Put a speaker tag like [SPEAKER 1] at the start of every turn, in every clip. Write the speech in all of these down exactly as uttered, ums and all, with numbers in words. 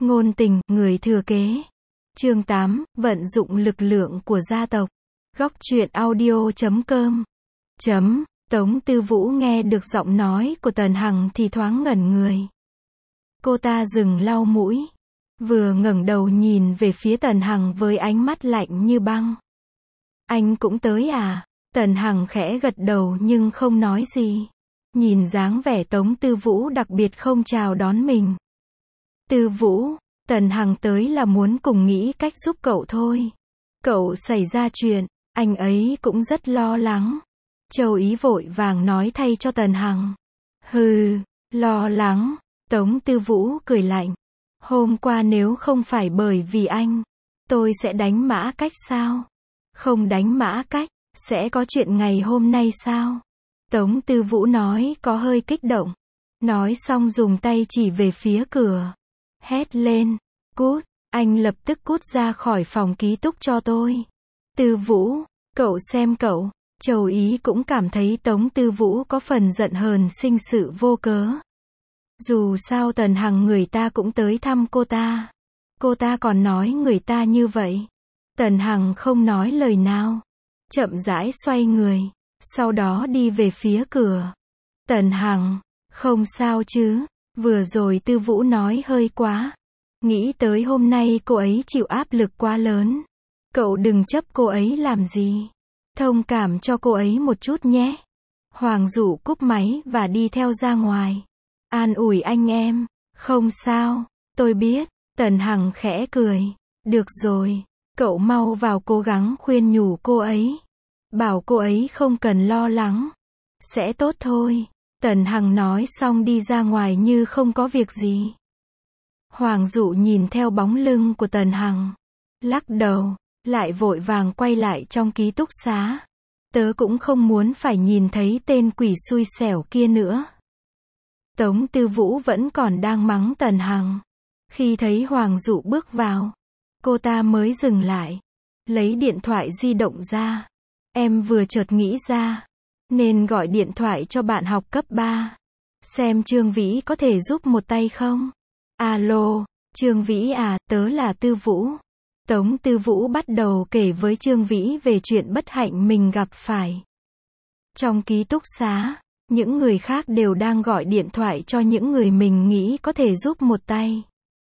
[SPEAKER 1] Ngôn tình, người thừa kế. Chương tám, vận dụng lực lượng của gia tộc. Góc truyện audio chấm com. Chấm, Tống Tư Vũ nghe được giọng nói của Tần Hằng thì thoáng ngẩn người. Cô ta dừng lau mũi, vừa ngẩng đầu nhìn về phía Tần Hằng với ánh mắt lạnh như băng. Anh cũng tới à? Tần Hằng khẽ gật đầu nhưng không nói gì. Nhìn dáng vẻ Tống Tư Vũ đặc biệt không chào đón mình. Tư Vũ, Tần Hằng tới là muốn cùng nghĩ cách giúp cậu thôi. Cậu xảy ra chuyện, anh ấy cũng rất lo lắng. Châu Ý vội vàng nói thay cho Tần Hằng. Hừ, lo lắng. Tống Tư Vũ cười lạnh. Hôm qua nếu không phải bởi vì anh, tôi sẽ đánh Mã Cách sao? Không đánh Mã Cách, sẽ có chuyện ngày hôm nay sao? Tống Tư Vũ nói có hơi kích động. Nói xong dùng tay chỉ về phía cửa. Hét lên, cút, anh lập tức cút ra khỏi phòng ký túc cho tôi. Tư Vũ, cậu xem cậu. Châu Ý cũng cảm thấy Tống Tư Vũ có phần giận hờn sinh sự vô cớ. Dù sao Tần Hằng người ta cũng tới thăm cô ta. Cô ta còn nói người ta như vậy. Tần Hằng không nói lời nào. Chậm rãi xoay người. Sau đó đi về phía cửa. Tần Hằng, không sao chứ? Vừa rồi Tư Vũ nói hơi quá. Nghĩ tới hôm nay cô ấy chịu áp lực quá lớn. Cậu đừng chấp cô ấy làm gì. Thông cảm cho cô ấy một chút nhé. Hoàng Dụ cúp máy và đi theo ra ngoài. An ủi anh em. Không sao, tôi biết. Tần Hằng khẽ cười. Được rồi, cậu mau vào cố gắng khuyên nhủ cô ấy. Bảo cô ấy không cần lo lắng. Sẽ tốt thôi. Tần Hằng nói xong đi ra ngoài như không có việc gì. Hoàng Dụ nhìn theo bóng lưng của Tần Hằng. Lắc đầu, lại vội vàng quay lại trong ký túc xá. Tớ cũng không muốn phải nhìn thấy tên quỷ xui xẻo kia nữa. Tống Tư Vũ vẫn còn đang mắng Tần Hằng. Khi thấy Hoàng Dụ bước vào, cô ta mới dừng lại. Lấy điện thoại di động ra. Em vừa chợt nghĩ ra, nên gọi điện thoại cho bạn học cấp ba. Xem Trương Vĩ có thể giúp một tay không? Alo, Trương Vĩ à, tớ là Tư Vũ. Tống Tư Vũ bắt đầu kể với Trương Vĩ về chuyện bất hạnh mình gặp phải. Trong ký túc xá, những người khác đều đang gọi điện thoại cho những người mình nghĩ có thể giúp một tay.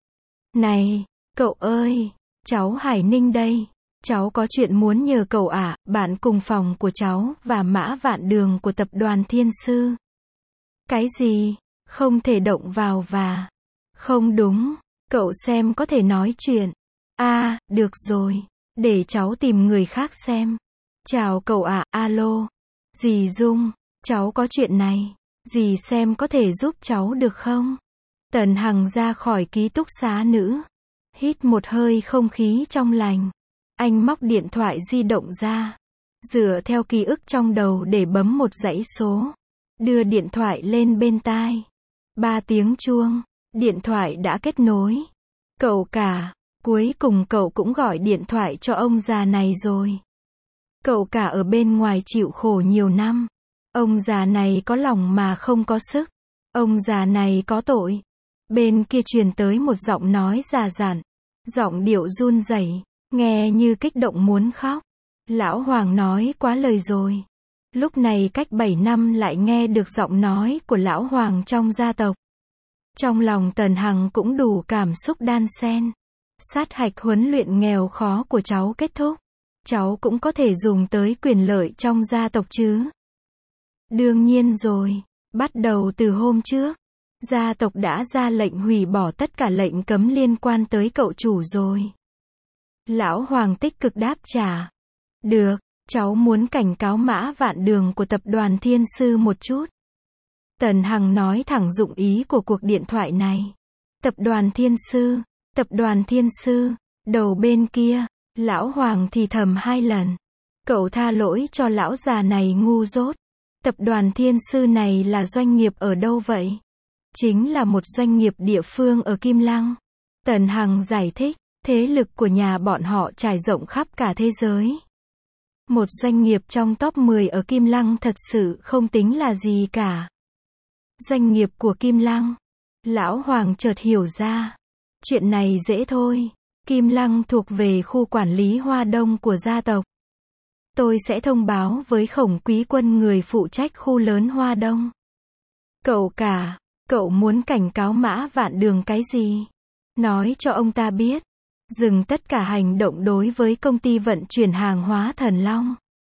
[SPEAKER 1] Này, cậu ơi, cháu Hải Ninh đây. Cháu có chuyện muốn nhờ cậu ạ, à, bạn cùng phòng của cháu và Mã Vạn Đường của tập đoàn Thiên Sư. Cái gì? Không thể động vào và... Không đúng, cậu xem có thể nói chuyện. À, được rồi, để cháu tìm người khác xem. Chào cậu ạ, à, alo. Dì Dung, cháu có chuyện này. Dì xem có thể giúp cháu được không? Tần Hằng ra khỏi ký túc xá nữ. Hít một hơi không khí trong lành. Anh móc điện thoại di động ra. Dựa theo ký ức trong đầu để bấm một dãy số. Đưa điện thoại lên bên tai. Ba tiếng chuông. Điện thoại đã kết nối. Cậu cả. Cuối cùng cậu cũng gọi điện thoại cho ông già này rồi. Cậu cả ở bên ngoài chịu khổ nhiều năm. Ông già này có lòng mà không có sức. Ông già này có tội. Bên kia truyền tới một giọng nói già dặn. Giọng điệu run rẩy, nghe như kích động muốn khóc. Lão Hoàng nói quá lời rồi. Lúc này cách bảy năm lại nghe được giọng nói của Lão Hoàng trong gia tộc. Trong lòng Tần Hằng cũng đủ cảm xúc đan xen. Sát hạch huấn luyện nghèo khó của cháu kết thúc. Cháu cũng có thể dùng tới quyền lợi trong gia tộc chứ? Đương nhiên rồi. Bắt đầu từ hôm trước, gia tộc đã ra lệnh hủy bỏ tất cả lệnh cấm liên quan tới cậu chủ rồi. Lão Hoàng tích cực đáp trả. Được, cháu muốn cảnh cáo Mã Vạn Đường của tập đoàn Thiên Sư một chút. Tần Hằng nói thẳng dụng ý của cuộc điện thoại này. Tập đoàn Thiên Sư, tập đoàn Thiên Sư, đầu bên kia, Lão Hoàng thì thầm hai lần. Cậu tha lỗi cho lão già này ngu dốt. Tập đoàn Thiên Sư này là doanh nghiệp ở đâu vậy? Chính là một doanh nghiệp địa phương ở Kim Lăng. Tần Hằng giải thích, thế lực của nhà bọn họ trải rộng khắp cả thế giới. Một doanh nghiệp trong top mười ở Kim Lăng thật sự không tính là gì cả. Doanh nghiệp của Kim Lăng. Lão Hoàng chợt hiểu ra. Chuyện này dễ thôi. Kim Lăng thuộc về khu quản lý Hoa Đông của gia tộc. Tôi sẽ thông báo với Khổng Quý Quân người phụ trách khu lớn Hoa Đông. Cậu cả, cậu muốn cảnh cáo Mã Vạn Đường cái gì? Nói cho ông ta biết. Dừng tất cả hành động đối với công ty vận chuyển hàng hóa Thần Long.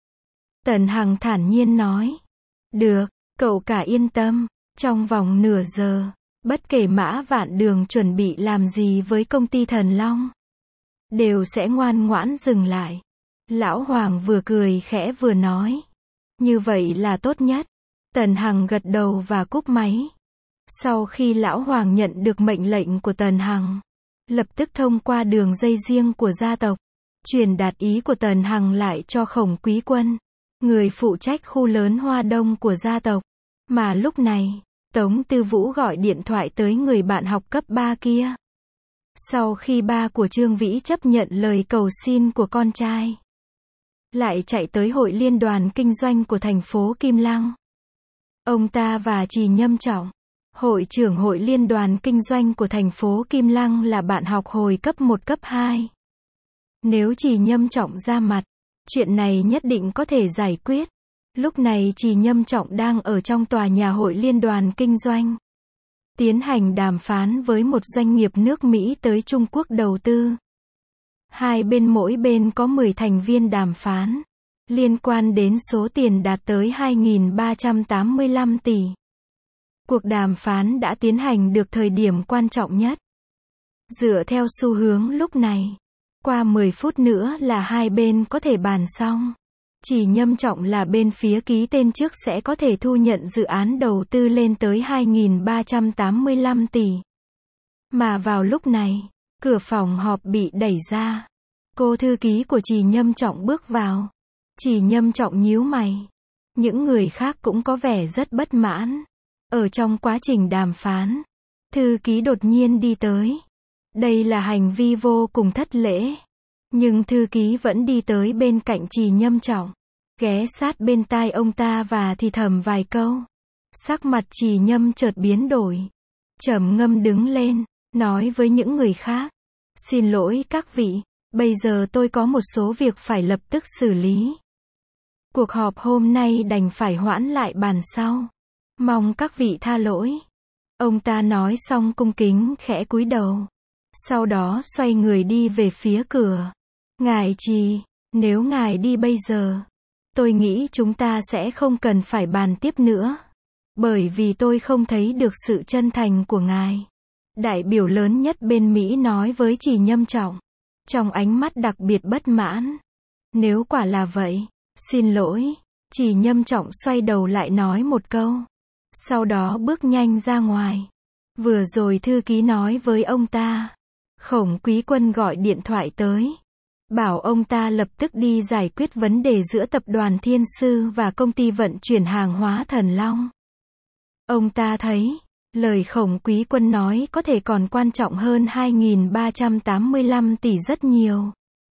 [SPEAKER 1] Tần Hằng thản nhiên nói. Được, cậu cả yên tâm. Trong vòng nửa giờ, bất kể Mã Vạn Đường chuẩn bị làm gì với công ty Thần Long, đều sẽ ngoan ngoãn dừng lại. Lão Hoàng vừa cười khẽ vừa nói. Như vậy là tốt nhất. Tần Hằng gật đầu và cúp máy. Sau khi Lão Hoàng nhận được mệnh lệnh của Tần Hằng, lập tức thông qua đường dây riêng của gia tộc, truyền đạt ý của Tần Hằng lại cho Khổng Quý Quân, người phụ trách khu lớn Hoa Đông của gia tộc. Mà lúc này, Tống Tư Vũ gọi điện thoại tới người bạn học cấp ba kia. Sau khi ba của Trương Vĩ chấp nhận lời cầu xin của con trai, lại chạy tới hội liên đoàn kinh doanh của thành phố Kim Lăng. Ông ta và Trì Nhâm Trọng, hội trưởng hội liên đoàn kinh doanh của thành phố Kim Lăng là bạn học hồi cấp một cấp hai. Nếu Trì Nhâm Trọng ra mặt, chuyện này nhất định có thể giải quyết. Lúc này Trì Nhâm Trọng đang ở trong tòa nhà hội liên đoàn kinh doanh, tiến hành đàm phán với một doanh nghiệp nước Mỹ tới Trung Quốc đầu tư. Hai bên mỗi bên có mười thành viên đàm phán, liên quan đến số tiền đạt tới hai nghìn ba trăm tám mươi lăm tỷ. Cuộc đàm phán đã tiến hành được thời điểm quan trọng nhất. Dựa theo xu hướng lúc này, qua mười phút nữa là hai bên có thể bàn xong. Chỉ Nhâm Trọng là bên phía ký tên trước sẽ có thể thu nhận dự án đầu tư lên tới hai nghìn ba trăm tám mươi lăm tỷ. Mà vào lúc này, cửa phòng họp bị đẩy ra. Cô thư ký của Trì Nhâm Trọng bước vào. Trì Nhâm Trọng nhíu mày. Những người khác cũng có vẻ rất bất mãn. Ở trong quá trình đàm phán, thư ký đột nhiên đi tới. Đây là hành vi vô cùng thất lễ. Nhưng thư ký vẫn đi tới bên cạnh Trì Nhâm Trọng, ghé sát bên tai ông ta và thì thầm vài câu. Sắc mặt Trì Nhâm chợt biến đổi. Trầm ngâm đứng lên, nói với những người khác. Xin lỗi các vị, bây giờ tôi có một số việc phải lập tức xử lý. Cuộc họp hôm nay đành phải hoãn lại bàn sau. Mong các vị tha lỗi. Ông ta nói xong cung kính khẽ cúi đầu. Sau đó xoay người đi về phía cửa. Ngài Trì, nếu ngài đi bây giờ, tôi nghĩ chúng ta sẽ không cần phải bàn tiếp nữa. Bởi vì tôi không thấy được sự chân thành của ngài. Đại biểu lớn nhất bên Mỹ nói với Trì Nhâm Trọng, trong ánh mắt đặc biệt bất mãn. Nếu quả là vậy, xin lỗi. Trì Nhâm Trọng xoay đầu lại nói một câu. Sau đó bước nhanh ra ngoài. Vừa rồi thư ký nói với ông ta. Khổng Quý Quân gọi điện thoại tới. Bảo ông ta lập tức đi giải quyết vấn đề giữa tập đoàn Thiên Sư và công ty vận chuyển hàng hóa Thần Long. Ông ta thấy, lời Khổng Quý Quân nói có thể còn quan trọng hơn hai nghìn ba trăm tám mươi lăm tỷ rất nhiều.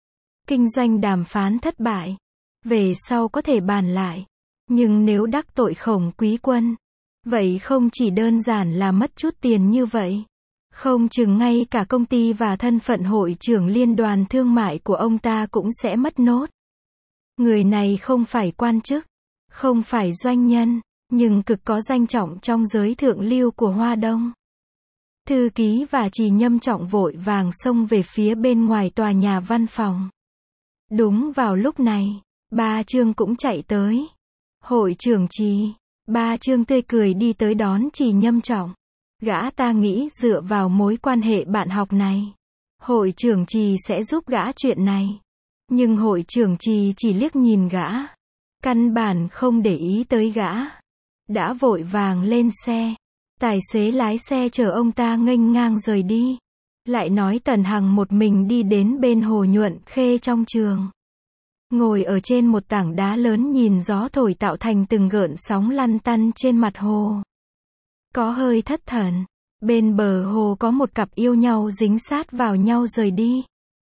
[SPEAKER 1] Kinh doanh đàm phán thất bại. Về sau có thể bàn lại. Nhưng nếu đắc tội Khổng Quý Quân, vậy không chỉ đơn giản là mất chút tiền như vậy. Không chừng ngay cả công ty và thân phận hội trưởng liên đoàn thương mại của ông ta cũng sẽ mất nốt. Người này không phải quan chức, không phải doanh nhân, nhưng cực có danh trọng trong giới thượng lưu của Hoa Đông. Thư ký và Trì Nhâm Trọng vội vàng xông về phía bên ngoài tòa nhà văn phòng. Đúng vào lúc này, ba Trương cũng chạy tới. Hội trưởng Trì, ba Trương tươi cười đi tới đón Trì Nhâm Trọng. Gã ta nghĩ dựa vào mối quan hệ bạn học này, hội trưởng Trì sẽ giúp gã chuyện này. Nhưng hội trưởng Trì chỉ liếc nhìn gã, căn bản không để ý tới gã. Đã vội vàng lên xe. Tài xế lái xe chở ông ta nghênh ngang rời đi. Lại nói Tần Hằng một mình đi đến bên hồ Nhuận Khê trong trường. Ngồi ở trên một tảng đá lớn nhìn gió thổi tạo thành từng gợn sóng lăn tăn trên mặt hồ. Có hơi thất thần. Bên bờ hồ có một cặp yêu nhau dính sát vào nhau rời đi.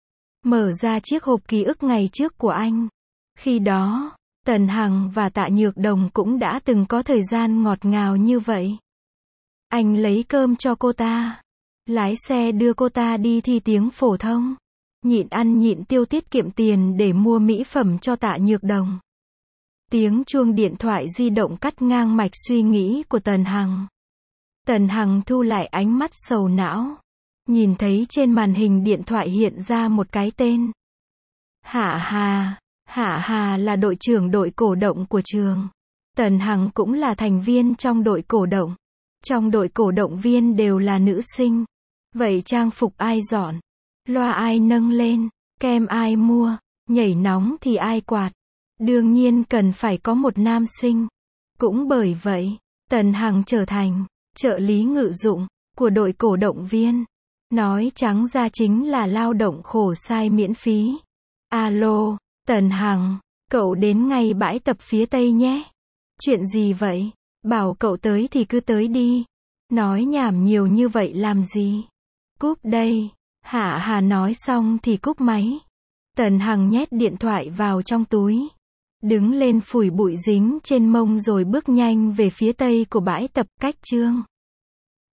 [SPEAKER 1] Mở ra chiếc hộp ký ức ngày trước của anh. Khi đó, Tần Hằng và Tạ Nhược Đồng cũng đã từng có thời gian ngọt ngào như vậy. Anh lấy cơm cho cô ta. Lái xe đưa cô ta đi thi tiếng phổ thông. Nhịn ăn nhịn tiêu tiết kiệm tiền để mua mỹ phẩm cho Tạ Nhược Đồng. Tiếng chuông điện thoại di động cắt ngang mạch suy nghĩ của Tần Hằng. Tần Hằng thu lại ánh mắt sầu não. Nhìn thấy trên màn hình điện thoại hiện ra một cái tên. Hạ Hà. Hạ Hà là đội trưởng đội cổ động của trường. Tần Hằng cũng là thành viên trong đội cổ động. Trong đội cổ động viên đều là nữ sinh. Vậy trang phục ai dọn? Loa ai nâng lên? Kem ai mua? Nhảy nóng thì ai quạt? Đương nhiên cần phải có một nam sinh. Cũng bởi vậy, Tần Hằng trở thành trợ lý ngự dụng của đội cổ động viên. Nói trắng ra chính là lao động khổ sai miễn phí. Alo, Tần Hằng, cậu đến ngay bãi tập phía Tây nhé. Chuyện gì vậy? Bảo cậu tới thì cứ tới đi. Nói nhảm nhiều như vậy làm gì? Cúp đây. Hạ Hà nói xong thì cúp máy. Tần Hằng nhét điện thoại vào trong túi. Đứng lên phủi bụi dính trên mông rồi bước nhanh về phía tây của bãi tập cách Trương